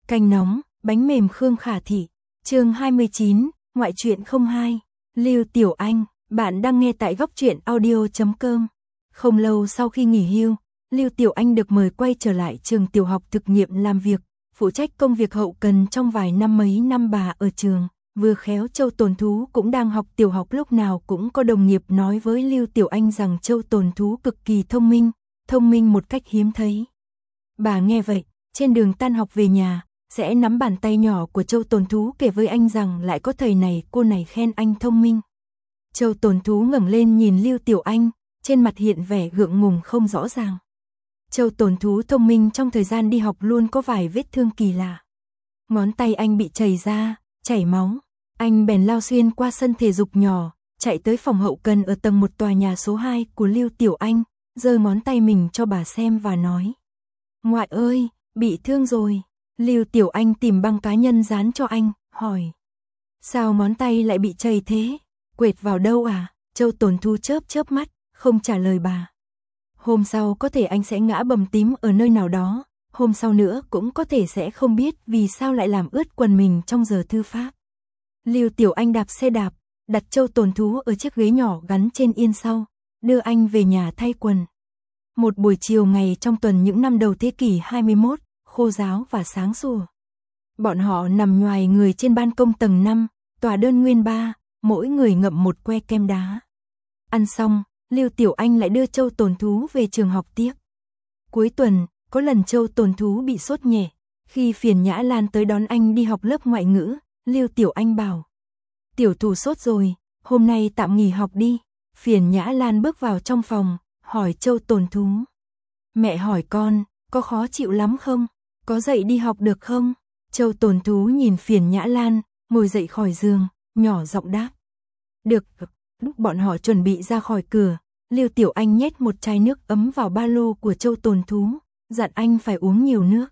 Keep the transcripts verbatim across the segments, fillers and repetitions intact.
Canh nóng, bánh mềm Khương Khả Thị, chương hai mươi chín, ngoại truyện không hai, Lưu Tiểu Anh, bạn đang nghe tại góc truyện audio chấm com. Không lâu sau khi nghỉ hưu, Lưu Tiểu Anh được mời quay trở lại trường tiểu học thực nghiệm làm việc, phụ trách công việc hậu cần trong vài năm mấy năm bà ở trường. Vừa khéo Châu Tồn Thú cũng đang học tiểu học, lúc nào cũng có đồng nghiệp nói với Lưu Tiểu Anh rằng Châu Tồn Thú cực kỳ thông minh, thông minh một cách hiếm thấy. Bà nghe vậy, trên đường tan học về nhà, sẽ nắm bàn tay nhỏ của Châu Tồn Thú kể với anh rằng lại có thầy này cô này khen anh thông minh. Châu Tồn Thú ngẩng lên nhìn Lưu Tiểu Anh, trên mặt hiện vẻ gượng ngùng không rõ ràng. Châu Tồn Thú thông minh trong thời gian đi học luôn có vài vết thương kỳ lạ. Ngón tay anh bị chảy ra, chảy máu. Anh bèn lao xuyên qua sân thể dục nhỏ, chạy tới phòng hậu cần ở tầng một tòa nhà số hai của Lưu Tiểu Anh, giơ ngón tay mình cho bà xem và nói: "Ngoại ơi, bị thương rồi." Lưu Tiểu Anh tìm băng cá nhân dán cho anh, hỏi: "Sao ngón tay lại bị chảy thế? Quệt vào đâu à?" Châu Tồn Thú chớp chớp mắt, không trả lời bà. "Hôm sau có thể anh sẽ ngã bầm tím ở nơi nào đó, hôm sau nữa cũng có thể sẽ không biết vì sao lại làm ướt quần mình trong giờ thư pháp." Lưu Tiểu Anh đạp xe đạp, đặt Châu Tồn Thú ở chiếc ghế nhỏ gắn trên yên sau, đưa anh về nhà thay quần. Một buổi chiều ngày trong tuần những năm đầu thế kỷ hai mươi mốt, khô ráo và sáng sủa. Bọn họ nằm nhoài người trên ban công tầng năm, tòa đơn nguyên ba, mỗi người ngậm một que kem đá. Ăn xong, Lưu Tiểu Anh lại đưa Châu Tồn Thú về trường học tiếp. Cuối tuần, có lần Châu Tồn Thú bị sốt nhẹ, khi Phiền Nhã Lan tới đón anh đi học lớp ngoại ngữ, Lưu Tiểu Anh bảo: "Tiểu Thù sốt rồi, hôm nay tạm nghỉ học đi." Phiền Nhã Lan bước vào trong phòng, hỏi Châu Tồn Thú: "Mẹ hỏi con, có khó chịu lắm không? Có dậy đi học được không?" Châu Tồn Thú nhìn Phiền Nhã Lan, ngồi dậy khỏi giường, nhỏ giọng đáp: "Được." Lúc bọn họ chuẩn bị ra khỏi cửa, Lưu Tiểu Anh nhét một chai nước ấm vào ba lô của Châu Tồn Thú, dặn anh phải uống nhiều nước.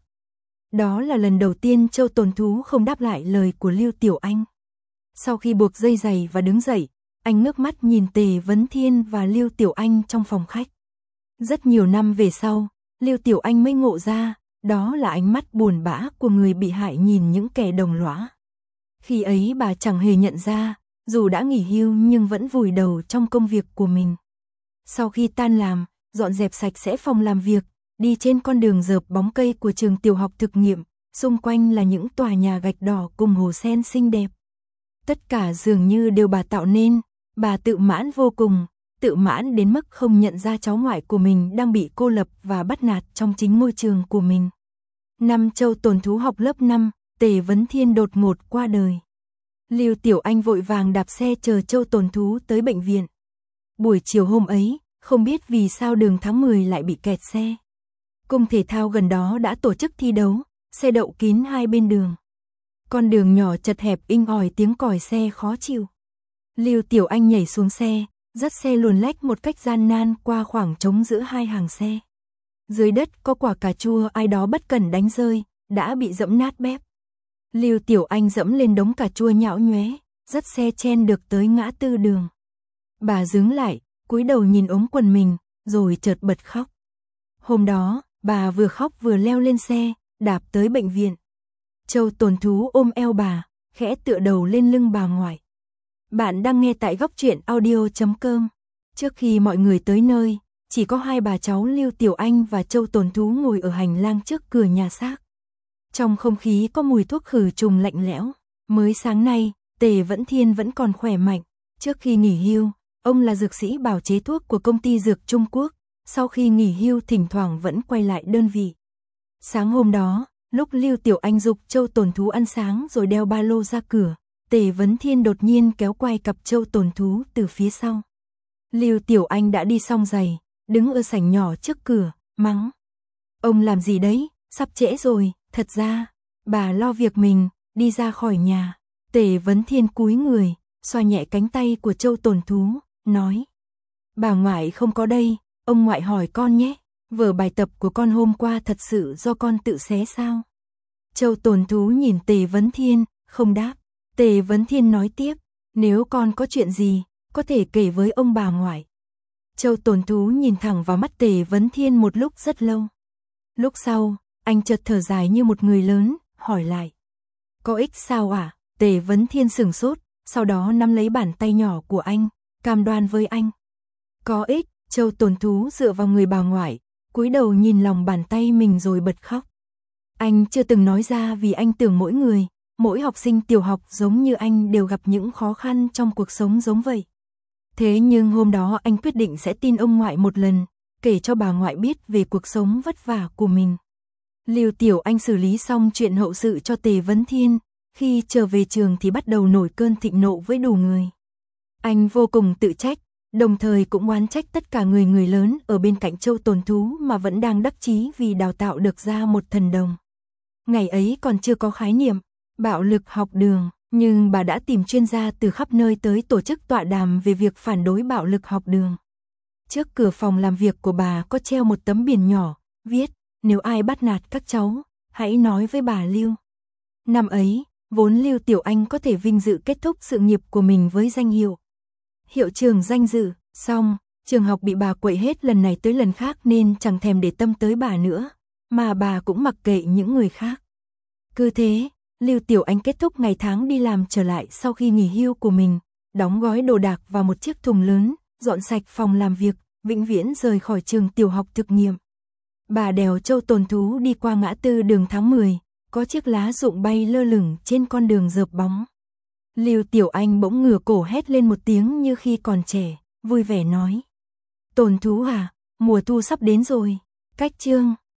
Đó là lần đầu tiên Châu Tồn Thú không đáp lại lời của Lưu Tiểu Anh. Sau khi buộc dây giày và đứng dậy, anh ngước mắt nhìn Tề Vấn Thiên và Lưu Tiểu Anh trong phòng khách. Rất nhiều năm về sau, Lưu Tiểu Anh mới ngộ ra, đó là ánh mắt buồn bã của người bị hại nhìn những kẻ đồng lõa. Khi ấy bà chẳng hề nhận ra, dù đã nghỉ hưu nhưng vẫn vùi đầu trong công việc của mình. Sau khi tan làm, dọn dẹp sạch sẽ phòng làm việc, đi trên con đường rợp bóng cây của trường tiểu học thực nghiệm, xung quanh là những tòa nhà gạch đỏ cùng hồ sen xinh đẹp. Tất cả dường như đều bà tạo nên, bà tự mãn vô cùng, tự mãn đến mức không nhận ra cháu ngoại của mình đang bị cô lập và bắt nạt trong chính môi trường của mình. Năm Châu Tồn Thú học lớp năm, Tề Vấn Thiên đột ngột qua đời. Lưu Tiểu Anh vội vàng đạp xe chờ Châu Tồn Thú tới bệnh viện. Buổi chiều hôm ấy, không biết vì sao đường tháng mười lại bị kẹt xe. Cung thể thao gần đó đã tổ chức thi đấu, xe đậu kín hai bên đường. Con đường nhỏ chật hẹp inh ỏi tiếng còi xe khó chịu. Lưu Tiểu Anh nhảy xuống xe, dắt xe luồn lách một cách gian nan qua khoảng trống giữa hai hàng xe. Dưới đất có quả cà chua ai đó bất cẩn đánh rơi, đã bị dẫm nát bép. Lưu Tiểu Anh dẫm lên đống cà chua nhão nhoé, dắt xe chen được tới ngã tư đường. Bà dừng lại, cúi đầu nhìn ống quần mình, rồi chợt bật khóc. Hôm đó, bà vừa khóc vừa leo lên xe, đạp tới bệnh viện. Châu Tồn Thú ôm eo bà, khẽ tựa đầu lên lưng bà ngoại. Bạn đang nghe tại góc truyện audio chấm com. Trước khi mọi người tới nơi, chỉ có hai bà cháu Lưu Tiểu Anh và Châu Tồn Thú ngồi ở hành lang trước cửa nhà xác. Trong không khí có mùi thuốc khử trùng lạnh lẽo. Mới sáng nay, Tề Vấn Thiên vẫn còn khỏe mạnh. Trước khi nghỉ hưu, ông là dược sĩ bào chế thuốc của công ty dược Trung Quốc. Sau khi nghỉ hưu thỉnh thoảng vẫn quay lại đơn vị. Sáng hôm đó, lúc Lưu Tiểu Anh giục Châu Tồn Thú ăn sáng rồi đeo ba lô ra cửa, Tề Vấn Thiên đột nhiên kéo quai cặp Châu Tồn Thú từ phía sau. Lưu Tiểu Anh đã đi xong giày, đứng ở sảnh nhỏ trước cửa, mắng: "Ông làm gì đấy, sắp trễ rồi." Thật ra, bà lo việc mình, đi ra khỏi nhà. Tề Vấn Thiên cúi người, xoa nhẹ cánh tay của Châu Tồn Thú, nói: "Bà ngoại không có đây, ông ngoại hỏi con nhé, vở bài tập của con hôm qua thật sự do con tự xé sao?" Châu Tồn Thú nhìn Tề Vấn Thiên, không đáp. Tề Vấn Thiên nói tiếp: "Nếu con có chuyện gì, có thể kể với ông bà ngoại." Châu Tồn Thú nhìn thẳng vào mắt Tề Vấn Thiên một lúc rất lâu. Lúc sau, anh chợt thở dài như một người lớn, hỏi lại. Có ích sao à? Tề Vấn Thiên sửng sốt, sau đó nắm lấy bàn tay nhỏ của anh, cam đoan với anh. Có ích, Châu Tồn Thú dựa vào người bà ngoại, cúi đầu nhìn lòng bàn tay mình rồi bật khóc. Anh chưa từng nói ra vì anh tưởng mỗi người, mỗi học sinh tiểu học giống như anh đều gặp những khó khăn trong cuộc sống giống vậy. Thế nhưng hôm đó anh quyết định sẽ tin ông ngoại một lần, kể cho bà ngoại biết về cuộc sống vất vả của mình. Lưu Tiểu Anh xử lý xong chuyện hậu sự cho Tề Vấn Thiên, khi trở về trường thì bắt đầu nổi cơn thịnh nộ với đủ người. Anh vô cùng tự trách, đồng thời cũng oán trách tất cả người người lớn ở bên cạnh Châu Tồn Thú mà vẫn đang đắc chí vì đào tạo được ra một thần đồng. Ngày ấy còn chưa có khái niệm bạo lực học đường, nhưng bà đã tìm chuyên gia từ khắp nơi tới tổ chức tọa đàm về việc phản đối bạo lực học đường. Trước cửa phòng làm việc của bà có treo một tấm biển nhỏ, viết, nếu ai bắt nạt các cháu, hãy nói với bà Lưu. Năm ấy, vốn Lưu Tiểu Anh có thể vinh dự kết thúc sự nghiệp của mình với danh hiệu hiệu trưởng danh dự, xong, trường học bị bà quậy hết lần này tới lần khác nên chẳng thèm để tâm tới bà nữa, mà bà cũng mặc kệ những người khác. Cứ thế, Lưu Tiểu Anh kết thúc ngày tháng đi làm trở lại sau khi nghỉ hưu của mình, đóng gói đồ đạc vào một chiếc thùng lớn, dọn sạch phòng làm việc, vĩnh viễn rời khỏi trường tiểu học thực nghiệm. Bà đèo Châu Tồn Thú đi qua ngã tư đường tháng mười, có chiếc lá rụng bay lơ lửng trên con đường rợp bóng. Lưu Tiểu Anh bỗng ngửa cổ hét lên một tiếng như khi còn trẻ, vui vẻ nói. Tồn Thú à, mùa thu sắp đến rồi, cách chương.